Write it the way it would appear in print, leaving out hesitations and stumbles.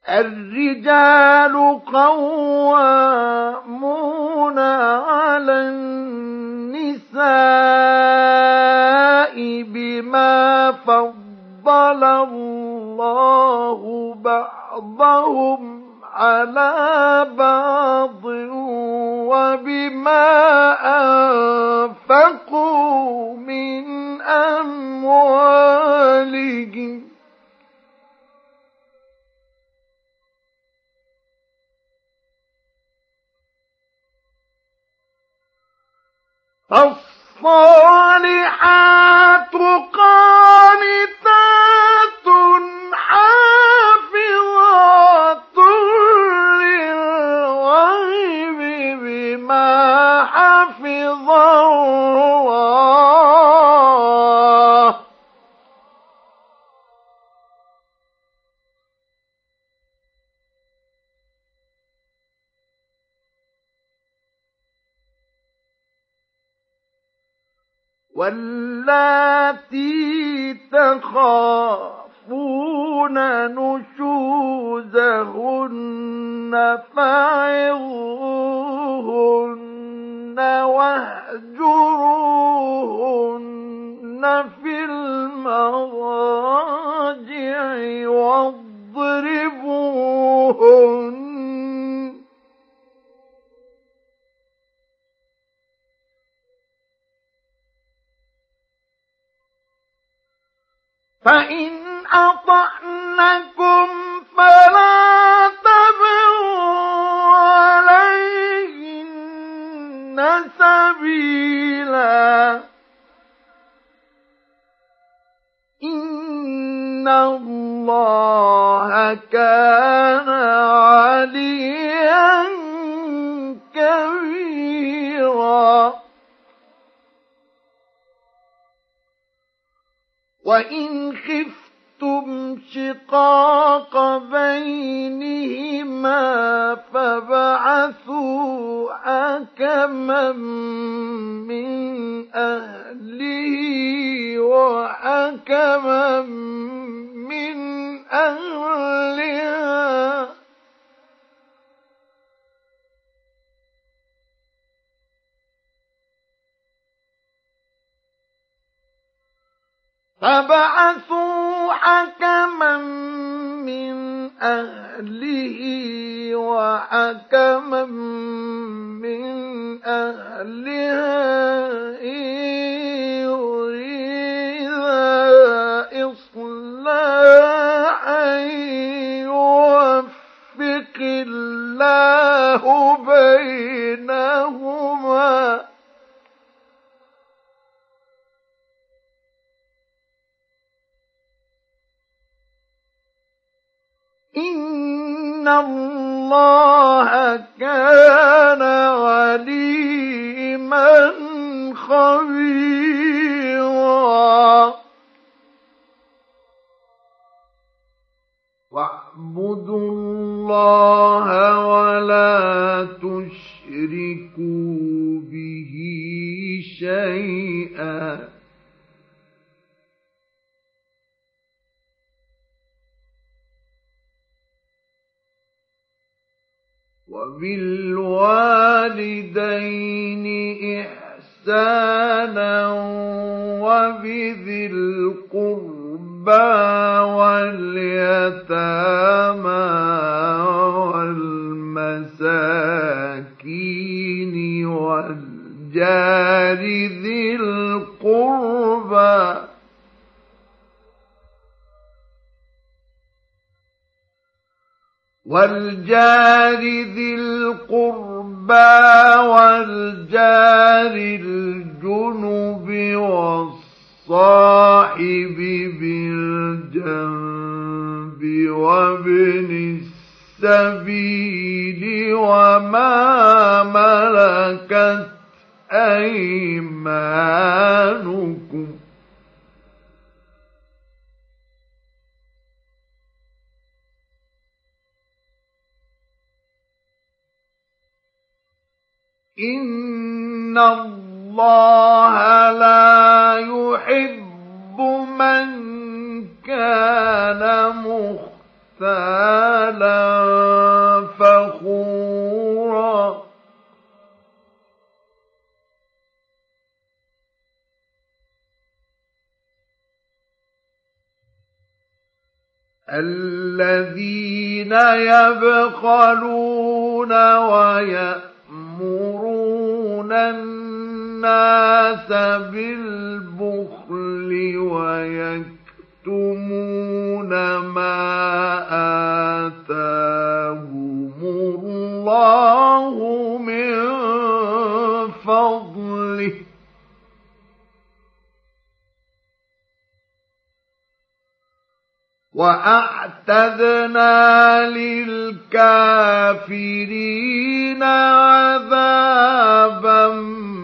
الرجال قوامون على النساء بما فضل الله بعضهم على بعض وبما أنفقوا من أموالهم فالصالحات قانتات حافظات للغيب بما حفظ الله واللاتي تخافون نشوزهن فعظوهن واهجروهن في المضاجع واضربوهن فإن أطعنكم فلا تبغوا عليهن سبيلا إن الله كان عليا كبيرا وإن خفتم شقاق بينهما فابعثوا حكما من أهله وحكما من أهلها فبعثوا حكما من أهله وحكما من أهلها إن يريدا إصلاحا يوفق الله بينهما إن الله كان عليما خبيرا واعبدوا الله ولا تشركوا به شيئا وبالوالدين إحسانا وبذي القربى واليتامى والمساكين والجار ذي القربى والجار الجنب والصاحب بالجنب وابن السبيل وما ملكت أيمانكم إن الله لا يحب من كان مختالا فخورا الذين يبخلون ويأمرون الناس بالبخل ويكتمون ما آتاهم الله من فضله وأعتدنا للكافرين عذابا